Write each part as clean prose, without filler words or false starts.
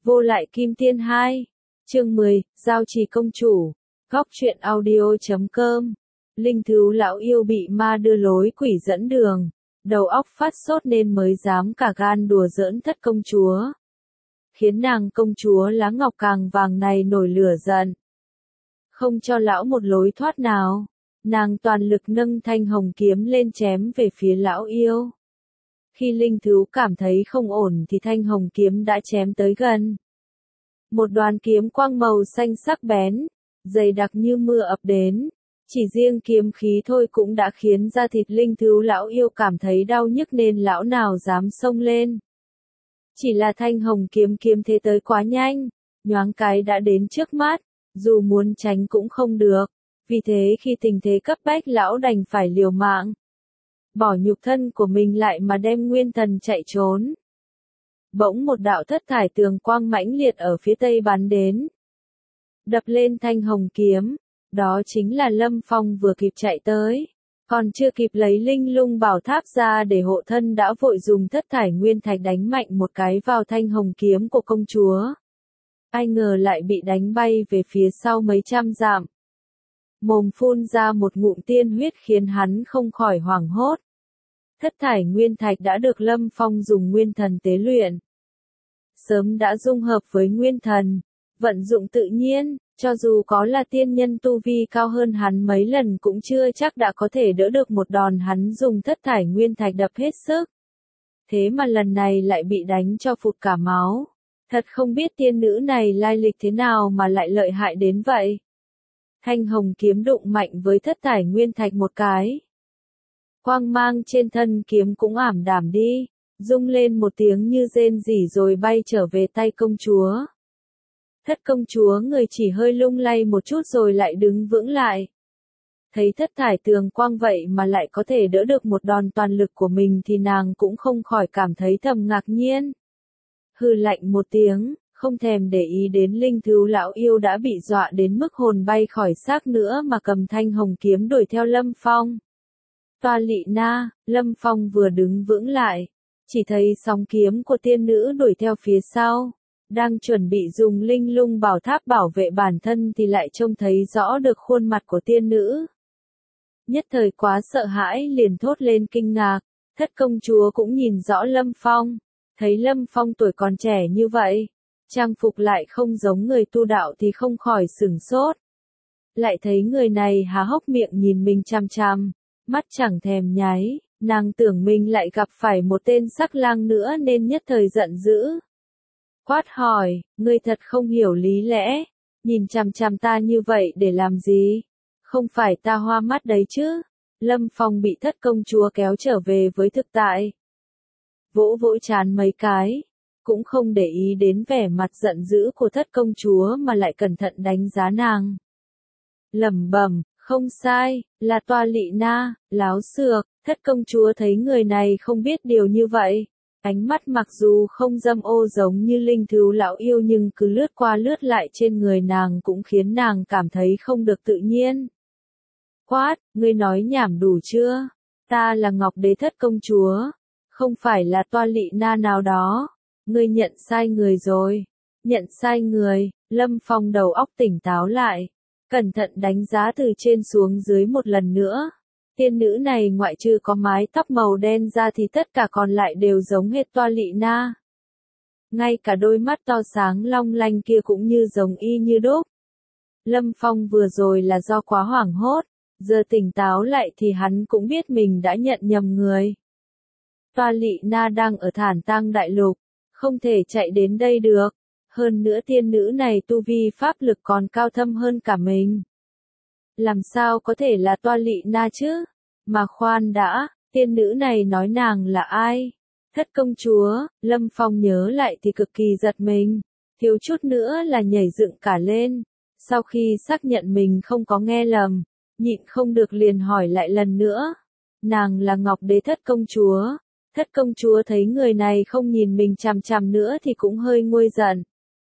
Vô lại kim tiên 2. Chương 10, Giao trì công chủ. Góc truyện audio.com. Linh thú lão yêu bị ma đưa lối quỷ dẫn đường. Đầu óc phát sốt nên mới dám cả gan đùa giỡn thất công chúa. Khiến nàng công chúa lá ngọc càng vàng này nổi lửa giận. Không cho lão một lối thoát nào. Nàng toàn lực nâng thanh hồng kiếm lên chém về phía lão yêu. Khi linh thú cảm thấy không ổn thì thanh hồng kiếm đã chém tới gần. Một đoàn kiếm quang màu xanh sắc bén, dày đặc như mưa ập đến. Chỉ riêng kiếm khí thôi cũng đã khiến da thịt linh thú lão yêu cảm thấy đau nhức nên lão nào dám xông lên. Chỉ là thanh hồng kiếm thế tới quá nhanh, nhoáng cái đã đến trước mắt, dù muốn tránh cũng không được. Vì thế khi tình thế cấp bách lão đành phải liều mạng. Bỏ nhục thân của mình lại mà đem nguyên thần chạy trốn. Bỗng một đạo thất thải tường quang mãnh liệt ở phía tây bắn đến. Đập lên thanh hồng kiếm, đó chính là Lâm Phong vừa kịp chạy tới. Còn chưa kịp lấy linh lung bảo tháp ra để hộ thân đã vội dùng thất thải nguyên thạch đánh mạnh một cái vào thanh hồng kiếm của công chúa. Ai ngờ lại bị đánh bay về phía sau mấy trăm dặm. Mồm phun ra một ngụm tiên huyết khiến hắn không khỏi hoảng hốt. Thất thải nguyên thạch đã được Lâm Phong dùng nguyên thần tế luyện. Sớm đã dung hợp với nguyên thần, vận dụng tự nhiên, cho dù có là tiên nhân tu vi cao hơn hắn mấy lần cũng chưa chắc đã có thể đỡ được một đòn hắn dùng thất thải nguyên thạch đập hết sức. Thế mà lần này lại bị đánh cho phụt cả máu. Thật không biết tiên nữ này lai lịch thế nào mà lại lợi hại đến vậy. Thanh hồng kiếm đụng mạnh với thất thải nguyên thạch một cái. Quang mang trên thân kiếm cũng ảm đạm đi, rung lên một tiếng như rên rỉ rồi bay trở về tay công chúa. Thất công chúa người chỉ hơi lung lay một chút rồi lại đứng vững lại. Thấy thất thải tường quang vậy mà lại có thể đỡ được một đòn toàn lực của mình thì nàng cũng không khỏi cảm thấy thầm ngạc nhiên. Hừ lạnh một tiếng, không thèm để ý đến linh thú lão yêu đã bị dọa đến mức hồn bay khỏi xác nữa mà cầm thanh hồng kiếm đuổi theo Lâm Phong. Toa Lị Na, Lâm Phong vừa đứng vững lại, chỉ thấy sóng kiếm của tiên nữ đuổi theo phía sau, đang chuẩn bị dùng linh lung bảo tháp bảo vệ bản thân thì lại trông thấy rõ được khuôn mặt của tiên nữ. Nhất thời quá sợ hãi liền thốt lên kinh ngạc, thất công chúa cũng nhìn rõ Lâm Phong, thấy Lâm Phong tuổi còn trẻ như vậy, trang phục lại không giống người tu đạo thì không khỏi sửng sốt. Lại thấy người này há hốc miệng nhìn mình chằm chằm, mắt chẳng thèm nháy, nàng tưởng mình lại gặp phải một tên sắc lang nữa nên nhất thời giận dữ. Quát hỏi, ngươi thật không hiểu lý lẽ, nhìn chằm chằm ta như vậy để làm gì? Không phải ta hoa mắt đấy chứ? Lâm Phong bị thất công chúa kéo trở về với thực tại. Vỗ vỗ trán mấy cái, cũng không để ý đến vẻ mặt giận dữ của thất công chúa mà lại cẩn thận đánh giá nàng. Lẩm bẩm, không sai, là Toa Lị Na, láo xược, thất công chúa thấy người này không biết điều như vậy. Ánh mắt mặc dù không dâm ô giống như linh thú lão yêu nhưng cứ lướt qua lướt lại trên người nàng cũng khiến nàng cảm thấy không được tự nhiên. Quát, ngươi nói nhảm đủ chưa? Ta là Ngọc Đế thất công chúa, không phải là Toa Lị Na nào đó. Ngươi nhận sai người rồi. Nhận sai người, Lâm Phong đầu óc tỉnh táo lại. Cẩn thận đánh giá từ trên xuống dưới một lần nữa. Tiên nữ này ngoại trừ có mái tóc màu đen ra thì tất cả còn lại đều giống hệt Toa Lị Na. Ngay cả đôi mắt to sáng long lanh kia cũng như giống y như đúc. Lâm Phong vừa rồi là do quá hoảng hốt, giờ tỉnh táo lại thì hắn cũng biết mình đã nhận nhầm người. Toa Lị Na đang ở Thản Tang Đại Lục, không thể chạy đến đây được. Hơn nữa tiên nữ này tu vi pháp lực còn cao thâm hơn cả mình. Làm sao có thể là Toa Lị Na chứ? Mà khoan đã, tiên nữ này nói nàng là ai? Thất công chúa, Lâm Phong nhớ lại thì cực kỳ giật mình, thiếu chút nữa là nhảy dựng cả lên. Sau khi xác nhận mình không có nghe lầm, nhịn không được liền hỏi lại lần nữa. Nàng là Ngọc Đế thất công chúa. Thất công chúa thấy người này không nhìn mình chằm chằm nữa thì cũng hơi nguôi giận.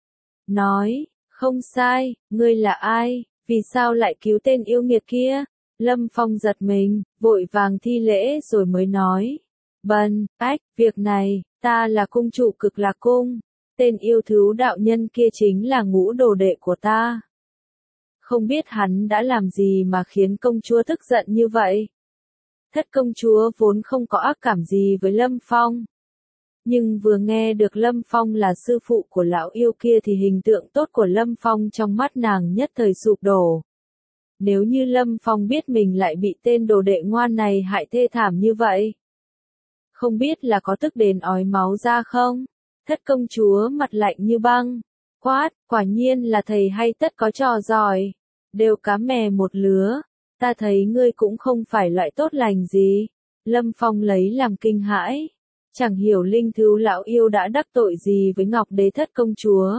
Nói, không sai, ngươi là ai, vì sao lại cứu tên yêu nghiệt kia? Lâm Phong giật mình, vội vàng thi lễ rồi mới nói. Bần, việc này, ta là cung chủ Cực Lạc Cung. Tên yêu thú đạo nhân kia chính là ngũ đồ đệ của ta. Không biết hắn đã làm gì mà khiến công chúa tức giận như vậy. Thất công chúa vốn không có ác cảm gì với Lâm Phong. Nhưng vừa nghe được Lâm Phong là sư phụ của lão yêu kia thì hình tượng tốt của Lâm Phong trong mắt nàng nhất thời sụp đổ. Nếu như Lâm Phong biết mình lại bị tên đồ đệ ngoan này hại thê thảm như vậy, không biết là có tức đến ói máu ra không? Thất công chúa mặt lạnh như băng, quát, quả nhiên là thầy hay tất có trò giỏi, đều cá mè một lứa, ta thấy ngươi cũng không phải loại tốt lành gì. Lâm Phong lấy làm kinh hãi, chẳng hiểu linh thú lão yêu đã đắc tội gì với Ngọc Đế thất công chúa.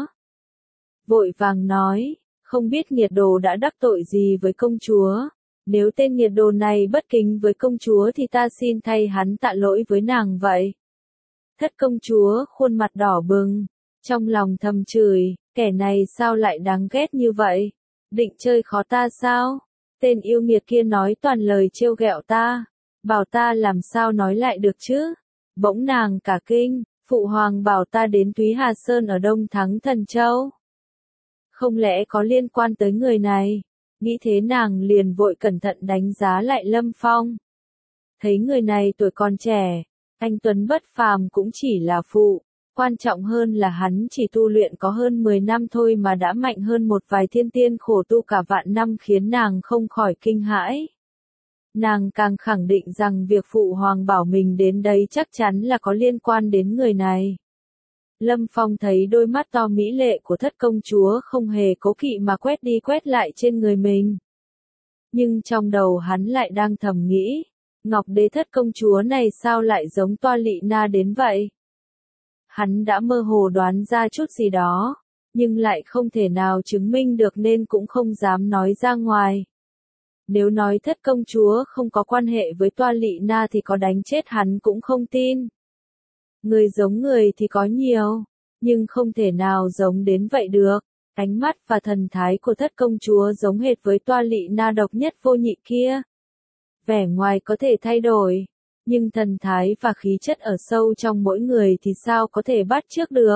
Vội vàng nói, không biết nghiệt đồ đã đắc tội gì với công chúa, nếu tên nghiệt đồ này bất kính với công chúa thì ta xin thay hắn tạ lỗi với nàng vậy. Thất công chúa khuôn mặt đỏ bừng, trong lòng thầm chửi, kẻ này sao lại đáng ghét như vậy, định chơi khó ta sao? Tên yêu nghiệt kia nói toàn lời trêu ghẹo ta, bảo ta làm sao nói lại được chứ? Bỗng nàng cả kinh, phụ hoàng bảo ta đến Túy Hà Sơn ở Đông Thắng Thần Châu. Không lẽ có liên quan tới người này? Nghĩ thế nàng liền vội cẩn thận đánh giá lại Lâm Phong. Thấy người này tuổi còn trẻ, anh tuấn bất phàm cũng chỉ là phụ, quan trọng hơn là hắn chỉ tu luyện có hơn 10 năm thôi mà đã mạnh hơn một vài thiên tiên khổ tu cả vạn năm khiến nàng không khỏi kinh hãi. Nàng càng khẳng định rằng việc phụ hoàng bảo mình đến đấy chắc chắn là có liên quan đến người này. Lâm Phong thấy đôi mắt to mỹ lệ của thất công chúa không hề cố kỵ mà quét đi quét lại trên người mình. Nhưng trong đầu hắn lại đang thầm nghĩ, Ngọc Đế thất công chúa này sao lại giống Toa Lị Na đến vậy? Hắn đã mơ hồ đoán ra chút gì đó, nhưng lại không thể nào chứng minh được nên cũng không dám nói ra ngoài. Nếu nói thất công chúa không có quan hệ với Toa Lị Na thì có đánh chết hắn cũng không tin. Người giống người thì có nhiều, nhưng không thể nào giống đến vậy được. Ánh mắt và thần thái của thất công chúa giống hệt với Toa Lị Na độc nhất vô nhị kia. Vẻ ngoài có thể thay đổi, nhưng thần thái và khí chất ở sâu trong mỗi người thì sao có thể bắt chước được.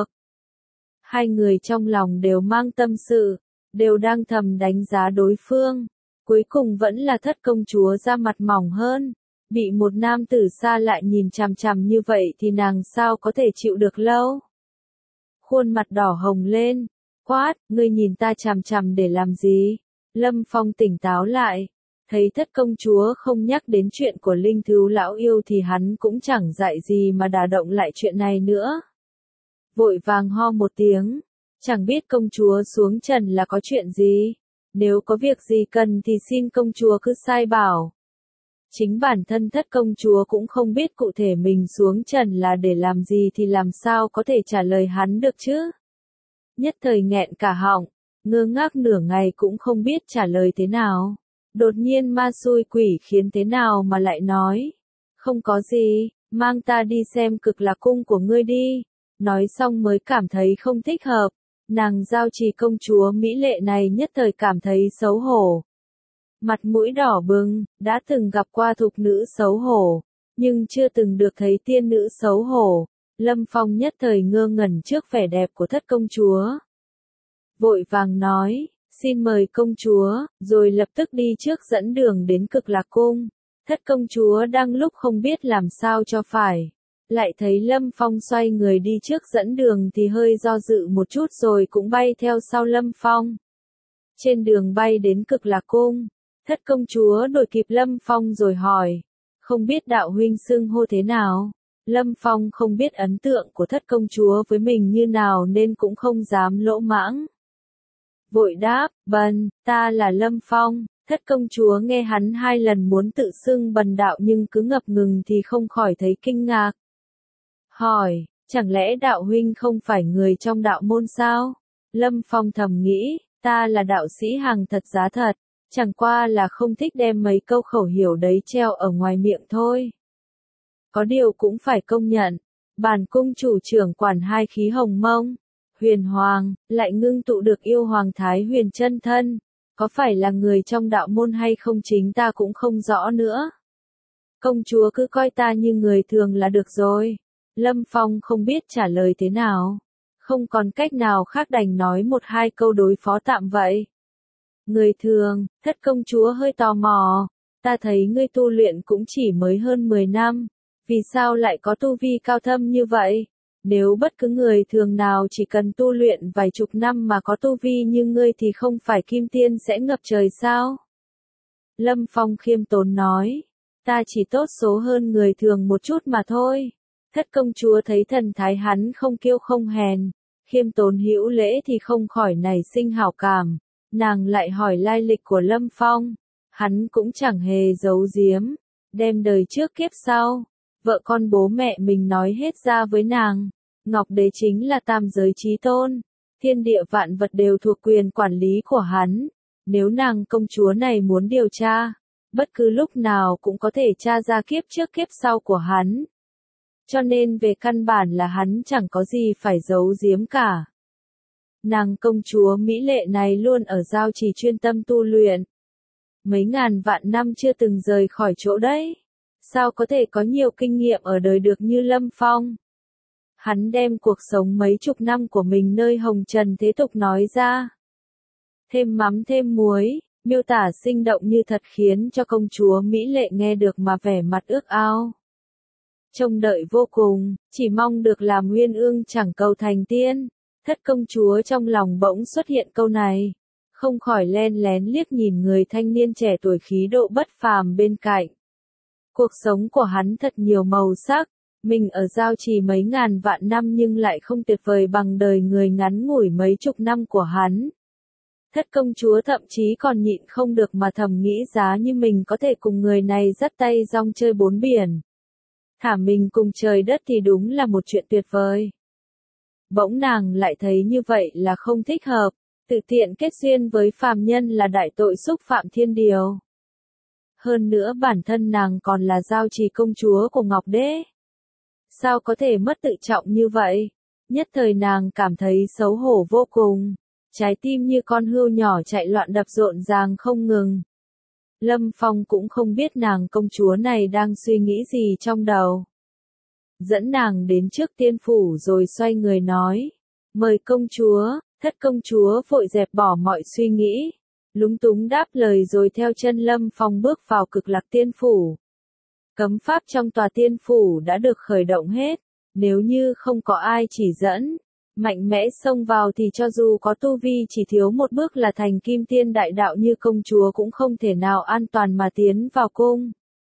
Hai người trong lòng đều mang tâm sự, đều đang thầm đánh giá đối phương. Cuối cùng vẫn là thất công chúa ra mặt mỏng hơn. Bị một nam tử xa lại nhìn chằm chằm như vậy thì nàng sao có thể chịu được lâu. Khuôn mặt đỏ hồng lên, quát, ngươi nhìn ta chằm chằm để làm gì? Lâm Phong tỉnh táo lại, thấy thất công chúa không nhắc đến chuyện của linh thú lão yêu thì hắn cũng chẳng dạy gì mà đả động lại chuyện này nữa. Vội vàng ho một tiếng, chẳng biết công chúa xuống trần là có chuyện gì, nếu có việc gì cần thì xin công chúa cứ sai bảo. Chính bản thân thất công chúa cũng không biết cụ thể mình xuống trần là để làm gì thì làm sao có thể trả lời hắn được chứ. Nhất thời nghẹn cả họng, ngơ ngác nửa ngày cũng không biết trả lời thế nào. Đột nhiên ma xui quỷ khiến thế nào mà lại nói. Không có gì, mang ta đi xem Cực Lạc cung của ngươi đi. Nói xong mới cảm thấy không thích hợp. Nàng Giao Trì công chúa mỹ lệ này nhất thời cảm thấy xấu hổ. Mặt mũi đỏ bừng, đã từng gặp qua thục nữ xấu hổ, nhưng chưa từng được thấy tiên nữ xấu hổ. Lâm Phong nhất thời ngơ ngẩn trước vẻ đẹp của thất công chúa. Vội vàng nói, xin mời công chúa, rồi lập tức đi trước dẫn đường đến Cực Lạc cung. Thất công chúa đang lúc không biết làm sao cho phải. Lại thấy Lâm Phong xoay người đi trước dẫn đường thì hơi do dự một chút rồi cũng bay theo sau Lâm Phong. Trên đường bay đến Cực Lạc cung, thất công chúa đuổi kịp Lâm Phong rồi hỏi, không biết đạo huynh xưng hô thế nào? Lâm Phong không biết ấn tượng của thất công chúa với mình như nào nên cũng không dám lỗ mãng. Vội đáp, bần, ta là Lâm Phong. Thất công chúa nghe hắn 2 lần muốn tự xưng bần đạo nhưng cứ ngập ngừng thì không khỏi thấy kinh ngạc. Hỏi, chẳng lẽ đạo huynh không phải người trong đạo môn sao? Lâm Phong thầm nghĩ, ta là đạo sĩ hàng thật giá thật, chẳng qua là không thích đem mấy câu khẩu hiểu đấy treo ở ngoài miệng thôi. Có điều cũng phải công nhận, bản cung chủ trưởng quản 2 khí hồng mông, huyền hoàng, lại ngưng tụ được yêu hoàng thái huyền chân thân, có phải là người trong đạo môn hay không chính ta cũng không rõ nữa. Công chúa cứ coi ta như người thường là được rồi. Lâm Phong không biết trả lời thế nào. Không còn cách nào khác đành nói một hai câu đối phó tạm vậy. Người thường, thất công chúa hơi tò mò. Ta thấy ngươi tu luyện cũng chỉ mới hơn 10 năm. Vì sao lại có tu vi cao thâm như vậy? Nếu bất cứ người thường nào chỉ cần tu luyện vài chục năm mà có tu vi như ngươi thì không phải kim tiên sẽ ngập trời sao? Lâm Phong khiêm tốn nói. Ta chỉ tốt số hơn người thường một chút mà thôi. Thất công chúa thấy thần thái hắn không kiêu không hèn, khiêm tốn hữu lễ thì không khỏi nảy sinh hảo cảm. Nàng lại hỏi lai lịch của Lâm Phong. Hắn cũng chẳng hề giấu giếm, đem đời trước kiếp sau, vợ con bố mẹ mình nói hết ra với nàng. Ngọc Đế chính là tam giới chí tôn, thiên địa vạn vật đều thuộc quyền quản lý của hắn. Nếu nàng công chúa này muốn điều tra, bất cứ lúc nào cũng có thể tra ra kiếp trước kiếp sau của hắn. Cho nên về căn bản là hắn chẳng có gì phải giấu giếm cả. Nàng công chúa mỹ lệ này luôn ở giao trì chuyên tâm tu luyện. Mấy ngàn vạn năm chưa từng rời khỏi chỗ đấy. Sao có thể có nhiều kinh nghiệm ở đời được như Lâm Phong? Hắn đem cuộc sống mấy chục năm của mình nơi hồng trần thế tục nói ra. Thêm mắm thêm muối, miêu tả sinh động như thật khiến cho công chúa mỹ lệ nghe được mà vẻ mặt ước ao. Trông đợi vô cùng, chỉ mong được làm uyên ương chẳng cầu thành tiên. Thất công chúa trong lòng bỗng xuất hiện câu này, không khỏi len lén liếc nhìn người thanh niên trẻ tuổi khí độ bất phàm bên cạnh. Cuộc sống của hắn thật nhiều màu sắc, mình ở giao trì mấy ngàn vạn năm nhưng lại không tuyệt vời bằng đời người ngắn ngủi mấy chục năm của hắn. Thất công chúa thậm chí còn nhịn không được mà thầm nghĩ giá như mình có thể cùng người này dắt tay rong chơi bốn biển. Thả mình cùng trời đất thì đúng là một chuyện tuyệt vời. Bỗng nàng lại thấy như vậy là không thích hợp, tự tiện kết duyên với phàm nhân là đại tội xúc phạm thiên điều. Hơn nữa bản thân nàng còn là giao trì công chúa của Ngọc Đế. Sao có thể mất tự trọng như vậy? Nhất thời nàng cảm thấy xấu hổ vô cùng, trái tim như con hươu nhỏ chạy loạn đập rộn ràng không ngừng. Lâm Phong cũng không biết nàng công chúa này đang suy nghĩ gì trong đầu. Dẫn nàng đến trước tiên phủ rồi xoay người nói. Mời công chúa. Thất công chúa vội dẹp bỏ mọi suy nghĩ. Lúng túng đáp lời rồi theo chân Lâm Phong bước vào Cực Lạc Tiên Phủ. Cấm pháp trong tòa tiên phủ đã được khởi động hết. Nếu như không có ai chỉ dẫn, mạnh mẽ xông vào thì cho dù có tu vi chỉ thiếu một bước là thành kim tiên đại đạo như công chúa cũng không thể nào an toàn mà tiến vào cung.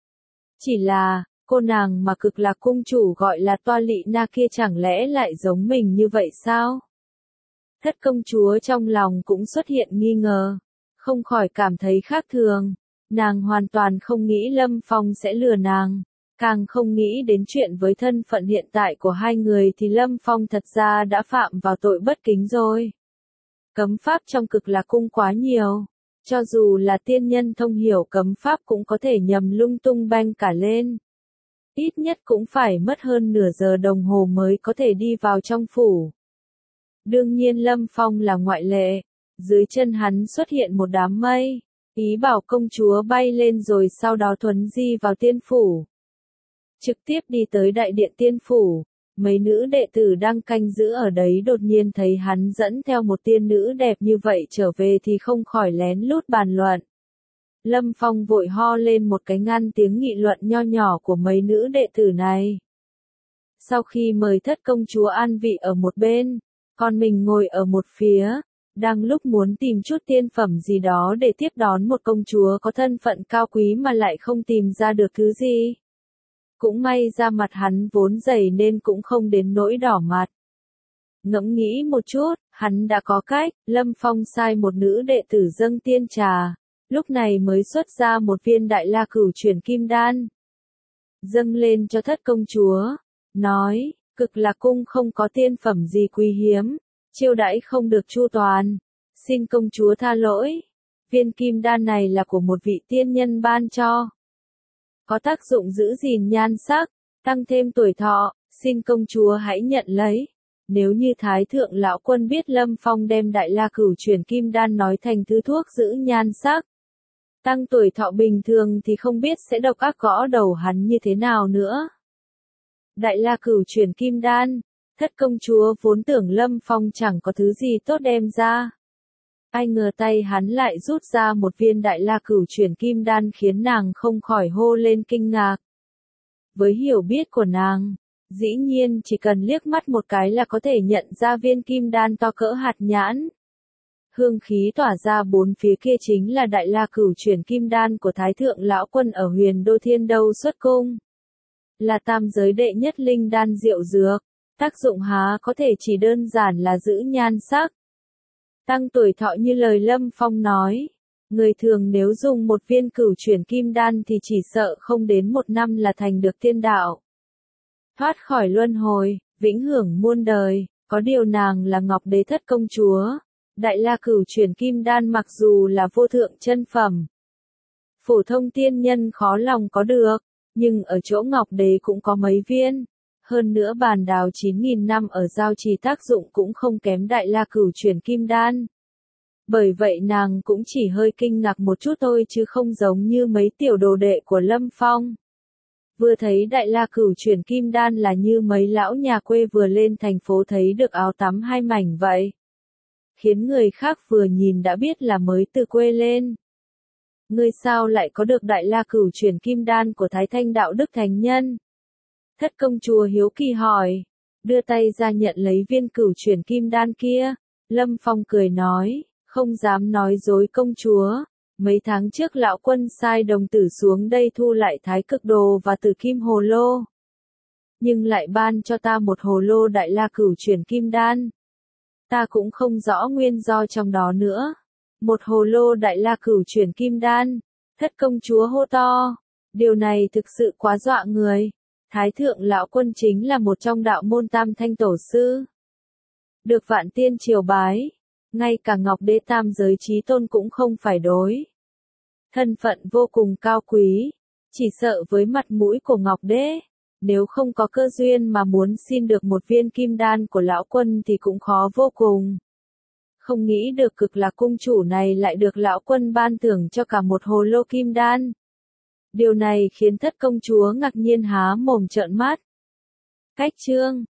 Chỉ là, cô nàng mà Cực Lạc cung chủ gọi là Toa Lị Na kia chẳng lẽ lại giống mình như vậy sao? Thất công chúa trong lòng cũng xuất hiện nghi ngờ, không khỏi cảm thấy khác thường. Nàng hoàn toàn không nghĩ Lâm Phong sẽ lừa nàng, càng không nghĩ đến chuyện với thân phận hiện tại của hai người thì Lâm Phong thật ra đã phạm vào tội bất kính rồi. Cấm pháp trong Cực Lạc cung quá nhiều, cho dù là tiên nhân thông hiểu cấm pháp cũng có thể nhầm lung tung beng cả lên. Ít nhất cũng phải mất hơn nửa giờ đồng hồ mới có thể đi vào trong phủ. Đương nhiên Lâm Phong là ngoại lệ, dưới chân hắn xuất hiện một đám mây, ý bảo công chúa bay lên rồi sau đó thuấn di vào tiên phủ. Trực tiếp đi tới đại điện tiên phủ, mấy nữ đệ tử đang canh giữ ở đấy đột nhiên thấy hắn dẫn theo một tiên nữ đẹp như vậy trở về thì không khỏi lén lút bàn luận. Lâm Phong vội ho lên một cái ngăn tiếng nghị luận nho nhỏ của mấy nữ đệ tử này. Sau khi mời thất công chúa an vị ở một bên, còn mình ngồi ở một phía, đang lúc muốn tìm chút tiên phẩm gì đó để tiếp đón một công chúa có thân phận cao quý mà lại không tìm ra được thứ gì. Cũng may ra mặt hắn vốn dày nên cũng không đến nỗi đỏ mặt. Ngẫm nghĩ một chút, hắn đã có cách. Lâm Phong sai một nữ đệ tử dâng tiên trà, lúc này mới xuất ra một viên Đại La Cửu Chuyển Kim Đan. Dâng lên cho thất công chúa, nói, Cực Lạc cung không có tiên phẩm gì quý hiếm, chiêu đãi không được chu toàn, xin công chúa tha lỗi. Viên kim đan này là của một vị tiên nhân ban cho, có tác dụng giữ gìn nhan sắc, tăng thêm tuổi thọ, xin công chúa hãy nhận lấy. Nếu như Thái thượng lão quân biết Lâm Phong đem Đại La Cửu Chuyển Kim Đan nói thành thứ thuốc giữ nhan sắc, tăng tuổi thọ bình thường thì không biết sẽ độc ác gõ đầu hắn như thế nào nữa. Đại La Cửu Chuyển Kim Đan, Thất công chúa vốn tưởng Lâm Phong chẳng có thứ gì tốt đem ra. Ai ngờ tay hắn lại rút ra một viên Đại La Cửu Chuyển Kim Đan khiến nàng không khỏi hô lên kinh ngạc. Với hiểu biết của nàng, dĩ nhiên chỉ cần liếc mắt một cái là có thể nhận ra viên kim đan to cỡ hạt nhãn. Hương khí tỏa ra bốn phía kia chính là Đại La Cửu Chuyển Kim Đan của Thái Thượng Lão Quân ở Huyền Đô Thiên Đâu xuất cung. Là tam giới đệ nhất linh đan diệu dược, tác dụng há có thể chỉ đơn giản là giữ nhan sắc, tăng tuổi thọ như lời Lâm Phong nói. Người thường nếu dùng một viên Cửu Chuyển Kim Đan thì chỉ sợ không đến 1 năm là thành được tiên đạo. Thoát khỏi luân hồi, vĩnh hưởng muôn đời, có điều nàng là Ngọc Đế Thất công chúa. Đại La Cửu Chuyển Kim Đan mặc dù là vô thượng chân phẩm, phổ thông tiên nhân khó lòng có được, nhưng ở chỗ Ngọc Đế cũng có mấy viên. Hơn nữa bàn đào 9.000 năm ở giao trì tác dụng cũng không kém Đại La Cửu Chuyển Kim Đan. Bởi vậy nàng cũng chỉ hơi kinh ngạc một chút thôi chứ không giống như mấy tiểu đồ đệ của Lâm Phong. Vừa thấy Đại La Cửu Chuyển Kim Đan là như mấy lão nhà quê vừa lên thành phố thấy được áo tắm 2 mảnh vậy. Khiến người khác vừa nhìn đã biết là mới từ quê lên. Ngươi sao lại có được Đại La Cửu Chuyển Kim Đan của Thái Thanh Đạo Đức Thánh Nhân? Thất công chúa hiếu kỳ hỏi, đưa tay ra nhận lấy viên Cửu Chuyển Kim Đan kia. Lâm Phong cười nói, không dám nói dối công chúa. Mấy tháng trước lão quân sai đồng tử xuống đây thu lại Thái Cực Đồ và Tử Kim Hồ Lô. Nhưng lại ban cho ta một hồ lô Đại La Cửu Chuyển Kim Đan. Ta cũng không rõ nguyên do trong đó nữa. Một hồ lô Đại La Cửu Chuyển Kim Đan. Thất công chúa hô to. Điều này thực sự quá dọa người. Thái thượng lão quân chính là một trong đạo môn Tam Thanh Tổ Sư. Được vạn tiên triều bái. Ngay cả Ngọc Đế tam giới chí tôn cũng không phải đối. Thân phận vô cùng cao quý. Chỉ sợ với mặt mũi của Ngọc Đế, nếu không có cơ duyên mà muốn xin được một viên kim đan của lão quân thì cũng khó vô cùng. Không nghĩ được Cực Lạc cung chủ này lại được lão quân ban thưởng cho cả một hồ lô kim đan. Điều này khiến thất công chúa ngạc nhiên há mồm trợn mắt. Cách chương